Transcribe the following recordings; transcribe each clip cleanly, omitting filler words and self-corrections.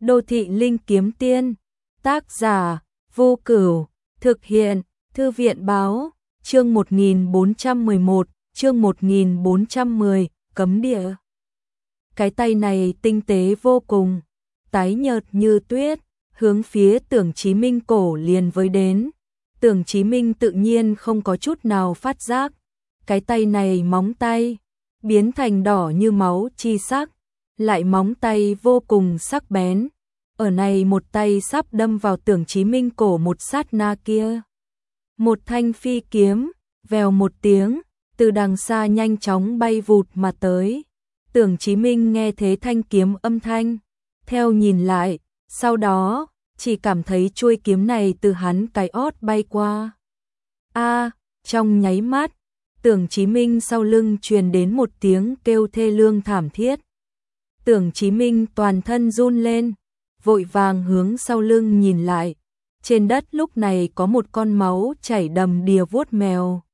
Đô thị linh kiếm tiên, tác giả, Vô Cửu, thực hiện, Thư viện báo, chương 1411, chương 1410, cấm địa. Cái tay này tinh tế vô cùng, tái nhợt như tuyết, hướng phía Tưởng Chí Minh cổ liền với đến. Tưởng Chí Minh tự nhiên không có chút nào phát giác, cái tay này móng tay, biến thành đỏ như máu chi sắc, lại móng tay vô cùng sắc bén. Ở này một tay sắp đâm vào Tưởng Chí Minh cổ một sát na kia. Một thanh phi kiếm, vèo một tiếng, từ đằng xa nhanh chóng bay vụt mà tới. Tưởng Chí Minh nghe thế thanh kiếm âm thanh, theo nhìn lại, sau đó, chỉ cảm thấy chuôi kiếm này từ hắn cái ót bay qua. Trong nháy mắt, Tưởng Chí Minh sau lưng truyền đến một tiếng kêu thê lương thảm thiết. Tưởng Chí Minh toàn thân run lên, vội vàng hướng sau lưng nhìn lại. Trên đất lúc này có một con máu chảy đầm đìa vuốt mèo.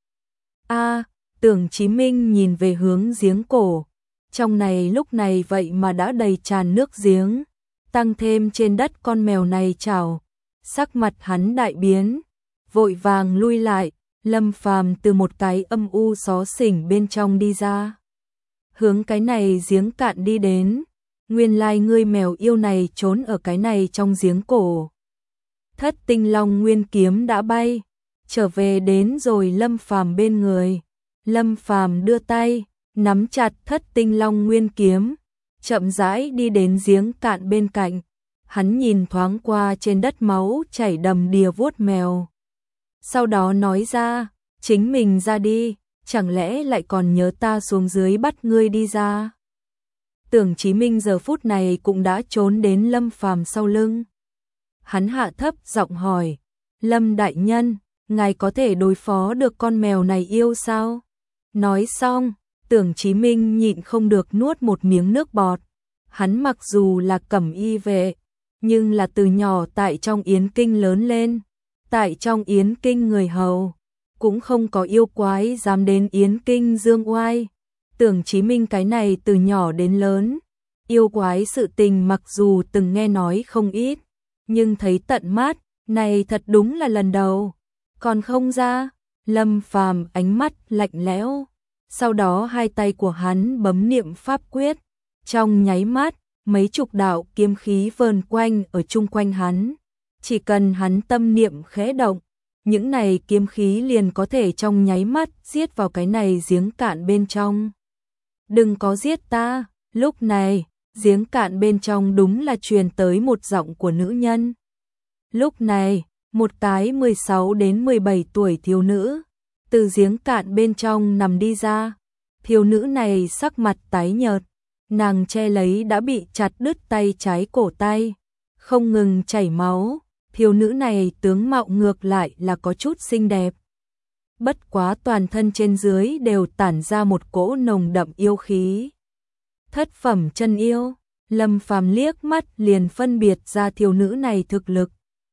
Tưởng Chí Minh nhìn về hướng giếng cổ. Trong này lúc này vậy mà đã đầy tràn nước giếng. Tăng thêm trên đất con mèo này chảo. Sắc mặt hắn đại biến, vội vàng lui lại. Lâm Phàm từ một cái âm u xó xỉnh bên trong đi ra, hướng cái này giếng cạn đi đến. Nguyên lai ngươi mèo yêu này trốn ở cái này trong giếng cổ. Thất Tinh Long Nguyên kiếm đã bay trở về đến rồi Lâm Phàm bên người. Lâm Phàm đưa tay nắm chặt Thất Tinh Long Nguyên kiếm, chậm rãi đi đến giếng cạn bên cạnh. Hắn nhìn thoáng qua trên đất máu chảy đầm đìa vuốt mèo, sau đó nói ra, chính mình ra đi, chẳng lẽ lại còn nhớ ta xuống dưới bắt ngươi đi ra. Tưởng Chí Minh giờ phút này cũng đã trốn đến Lâm Phàm sau lưng. Hắn hạ thấp giọng hỏi, Lâm đại nhân, ngài có thể đối phó được con mèo này yêu sao? Nói xong, Tưởng Chí Minh nhịn không được nuốt một miếng nước bọt. Hắn mặc dù là cẩm y vệ, nhưng là từ nhỏ tại trong Yến Kinh lớn lên. Tại trong Yến Kinh người hầu, cũng không có yêu quái dám đến Yến Kinh dương oai. Tưởng Chí Minh cái này từ nhỏ đến lớn, yêu quái sự tình mặc dù từng nghe nói không ít, nhưng thấy tận mắt, này thật đúng là lần đầu. Còn không ra, Lâm Phàm ánh mắt lạnh lẽo, sau đó hai tay của hắn bấm niệm pháp quyết, trong nháy mắt, mấy chục đạo kiếm khí vờn quanh ở chung quanh hắn. Chỉ cần hắn tâm niệm khẽ động, những này kiếm khí liền có thể trong nháy mắt giết vào cái này giếng cạn bên trong. Đừng có giết ta. Lúc này, giếng cạn bên trong đúng là truyền tới một giọng của nữ nhân. Lúc này, một cái 16 đến 17 tuổi thiếu nữ, từ giếng cạn bên trong nằm đi ra. Thiếu nữ này sắc mặt tái nhợt, nàng che lấy đã bị chặt đứt tay trái cổ tay, không ngừng chảy máu. Thiếu nữ này tướng mạo ngược lại là có chút xinh đẹp. Bất quá toàn thân trên dưới đều tản ra một cỗ nồng đậm yêu khí. Thất phẩm chân yêu, Lâm Phàm liếc mắt liền phân biệt ra thiếu nữ này thực lực.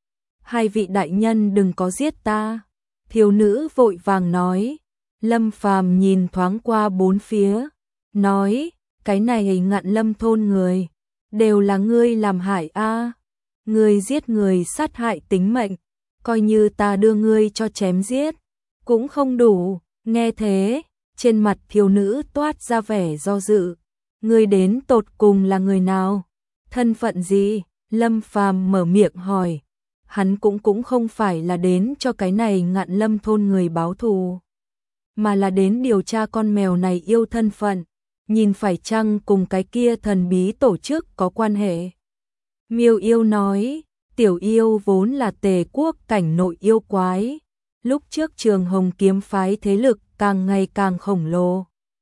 Hai vị đại nhân đừng có giết ta. Thiếu nữ vội vàng nói. Lâm Phàm nhìn thoáng qua bốn phía, nói, cái này Ngạn Lâm thôn người, đều là ngươi làm hại a. Ngươi giết người sát hại tính mệnh, coi như ta đưa ngươi cho chém giết, cũng không đủ. Nghe thế, trên mặt thiếu nữ toát ra vẻ do dự. Ngươi đến tột cùng là người nào? Thân phận gì? Lâm Phàm mở miệng hỏi. Hắn cũng không phải là đến cho cái này Ngạn Lâm thôn người báo thù, mà là đến điều tra con mèo này yêu thân phận, nhìn phải chăng cùng cái kia thần bí tổ chức có quan hệ. Miêu yêu nói, tiểu yêu vốn là Tề quốc cảnh nội yêu quái. Lúc trước Trường Hồng kiếm phái thế lực càng ngày càng khổng lồ,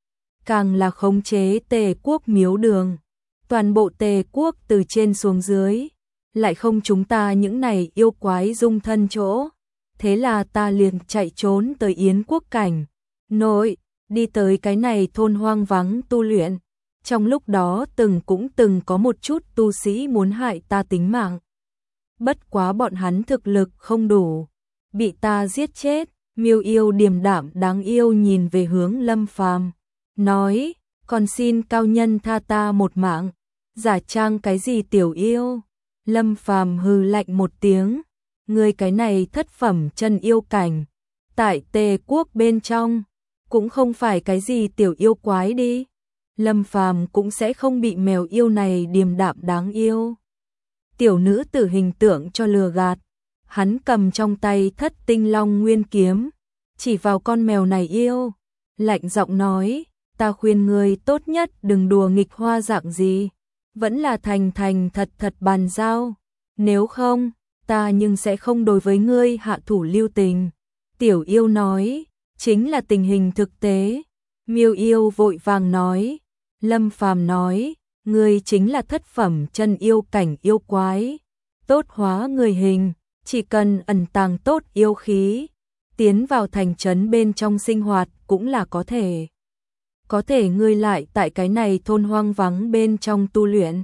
càng là khống chế Tề quốc miếu đường. Toàn bộ Tề quốc từ trên xuống dưới, lại không chúng ta những này yêu quái dung thân chỗ. Thế là ta liền chạy trốn tới Yến quốc cảnh nội, đi tới cái này thôn hoang vắng tu luyện. Trong lúc đó cũng từng có một chút tu sĩ muốn hại ta tính mạng. Bất quá bọn hắn thực lực không đủ, bị ta giết chết. Miêu yêu điềm đạm đáng yêu nhìn về hướng Lâm Phàm, nói, còn xin cao nhân tha ta một mạng. Giả trang cái gì tiểu yêu, Lâm Phàm hừ lạnh một tiếng, ngươi cái này thất phẩm chân yêu cảnh, tại Tề quốc bên trong, cũng không phải cái gì tiểu yêu quái đi. Lâm Phàm cũng sẽ không bị mèo yêu này điềm đạm đáng yêu tiểu nữ tử hình tượng cho lừa gạt. Hắn cầm trong tay Thất Tinh Long Nguyên kiếm, chỉ vào con mèo này yêu, lạnh giọng nói, ta khuyên ngươi tốt nhất đừng đùa nghịch hoa dạng gì, vẫn là thành thành thật thật bàn giao, nếu không, ta nhưng sẽ không đối với ngươi hạ thủ lưu tình. Tiểu yêu nói, chính là tình hình thực tế. Miêu yêu vội vàng nói, Lâm Phàm nói, ngươi chính là thất phẩm chân yêu cảnh yêu quái, tốt hóa người hình, chỉ cần ẩn tàng tốt yêu khí, tiến vào thành trấn bên trong sinh hoạt cũng là có thể. Có thể ngươi lại tại cái này thôn hoang vắng bên trong tu luyện.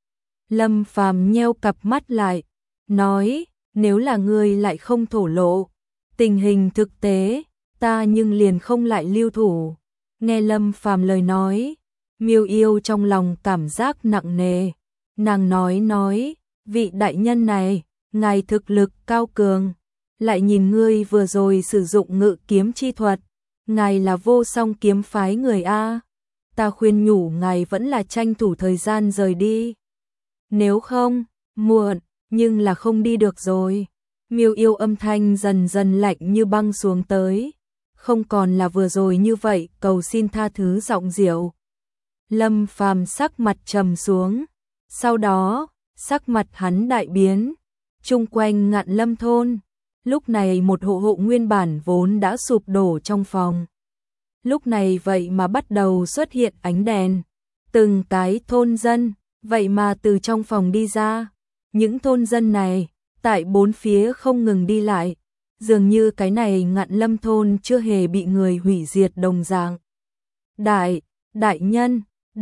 Lâm Phàm nheo cặp mắt lại, nói, nếu là ngươi lại không thổ lộ, tình hình thực tế, ta nhưng liền không lại lưu thủ. Nghe Lâm Phàm lời nói, Miêu yêu trong lòng cảm giác nặng nề, nàng nói, vị đại nhân này, ngài thực lực cao cường, lại nhìn ngươi vừa rồi sử dụng ngự kiếm chi thuật, ngài là vô song kiếm phái người A, ta khuyên nhủ ngài vẫn là tranh thủ thời gian rời đi. Nếu không, muộn, nhưng là không đi được rồi. Miêu yêu âm thanh dần dần lạnh như băng xuống tới, không còn là vừa rồi như vậy cầu xin tha thứ giọng diệu. Lâm Phàm sắc mặt trầm xuống, sau đó, sắc mặt hắn đại biến, chung quanh Ngạn Lâm thôn, lúc này một hộ nguyên bản vốn đã sụp đổ trong phòng. Lúc này vậy mà bắt đầu xuất hiện ánh đèn, từng cái thôn dân, vậy mà từ trong phòng đi ra, những thôn dân này, tại bốn phía không ngừng đi lại, dường như cái này Ngạn Lâm thôn chưa hề bị người hủy diệt đồng dạng. Đại nhân,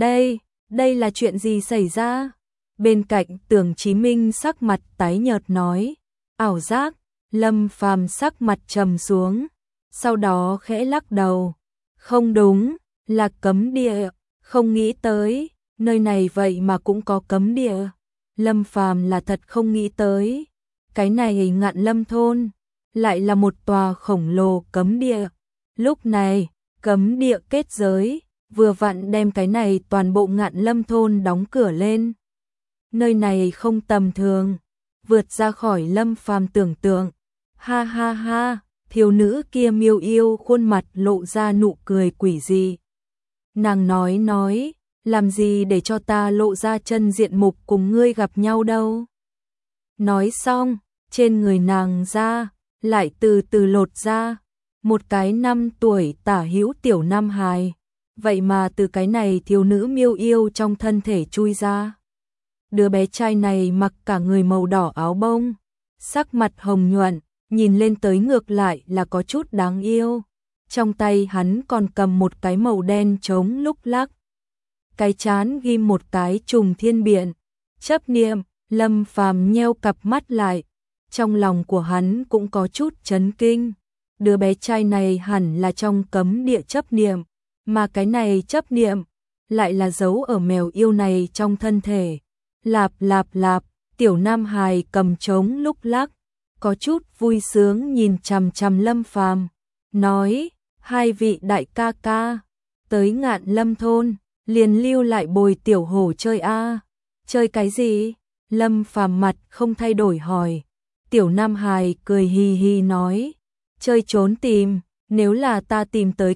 đây là chuyện gì xảy ra? Bên cạnh Tưởng Chí Minh sắc mặt tái nhợt nói, ảo giác. Lâm Phàm sắc mặt trầm xuống, sau đó khẽ lắc đầu, không đúng, là cấm địa, không nghĩ tới, nơi này vậy mà cũng có cấm địa. Lâm Phàm là thật không nghĩ tới, cái này Ngạn Lâm thôn lại là một tòa khổng lồ cấm địa. Lúc này, cấm địa kết giới vừa vặn đem cái này toàn bộ Ngạn Lâm thôn đóng cửa lên. Nơi này không tầm thường, vượt ra khỏi Lâm Phàm tưởng tượng. Ha ha ha, thiếu nữ kia Miêu yêu khuôn mặt lộ ra nụ cười quỷ dị. Nàng nói, làm gì để cho ta lộ ra chân diện mục cùng ngươi gặp nhau đâu. Nói xong, trên người nàng ra, lại từ từ lột ra, một cái 5 tuổi tả hữu tiểu nam hài. Vậy mà từ cái này thiếu nữ Miêu yêu trong thân thể chui ra. Đứa bé trai này mặc cả người màu đỏ áo bông, sắc mặt hồng nhuận, nhìn lên tới ngược lại là có chút đáng yêu. Trong tay hắn còn cầm một cái màu đen trống lúc lắc. Cái chán ghim một cái trùng thiên biện. Chấp niệm, Lâm Phàm nheo cặp mắt lại. Trong lòng của hắn cũng có chút chấn kinh. Đứa bé trai này hẳn là trong cấm địa chấp niệm. Mà cái này chấp niệm lại là giấu ở mèo yêu này trong thân thể. Lạp lạp lạp, tiểu nam hài cầm trống lúc lắc, có chút vui sướng nhìn chằm chằm Lâm Phàm, nói, hai vị đại ca ca, tới Ngạn Lâm thôn, liền lưu lại bồi tiểu hổ chơi a. Chơi cái gì? Lâm Phàm mặt không thay đổi hỏi. Tiểu nam hài cười hì hì nói, chơi trốn tìm, nếu là ta tìm tới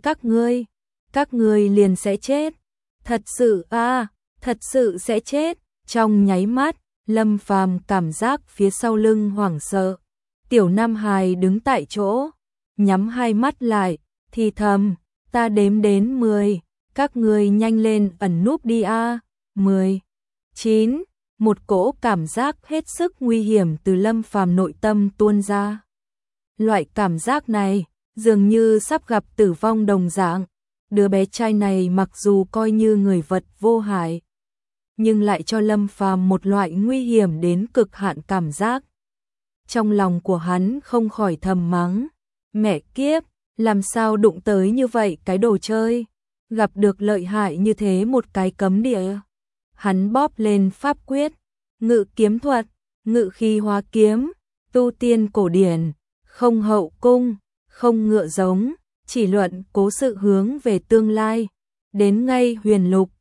các ngươi liền sẽ chết. Thật sự a, thật sự sẽ chết. Trong nháy mắt, Lâm Phàm cảm giác phía sau lưng hoảng sợ. Tiểu nam hài đứng tại chỗ, nhắm hai mắt lại, thì thầm, ta đếm đến 10, các ngươi nhanh lên ẩn núp đi a. 10, 9, một cỗ cảm giác hết sức nguy hiểm từ Lâm Phàm nội tâm tuôn ra. Loại cảm giác này, dường như sắp gặp tử vong đồng dạng. Đứa bé trai này mặc dù coi như người vật vô hại, nhưng lại cho Lâm Phàm một loại nguy hiểm đến cực hạn cảm giác. Trong lòng của hắn không khỏi thầm mắng, mẹ kiếp, làm sao đụng tới như vậy cái đồ chơi, gặp được lợi hại như thế một cái cấm địa. Hắn bóp lên pháp quyết, ngự kiếm thuật, ngự khí hóa kiếm, tu tiên cổ điển, không hậu cung, không ngựa giống, chỉ luận cố sự hướng về tương lai. Đến ngay huyền lục,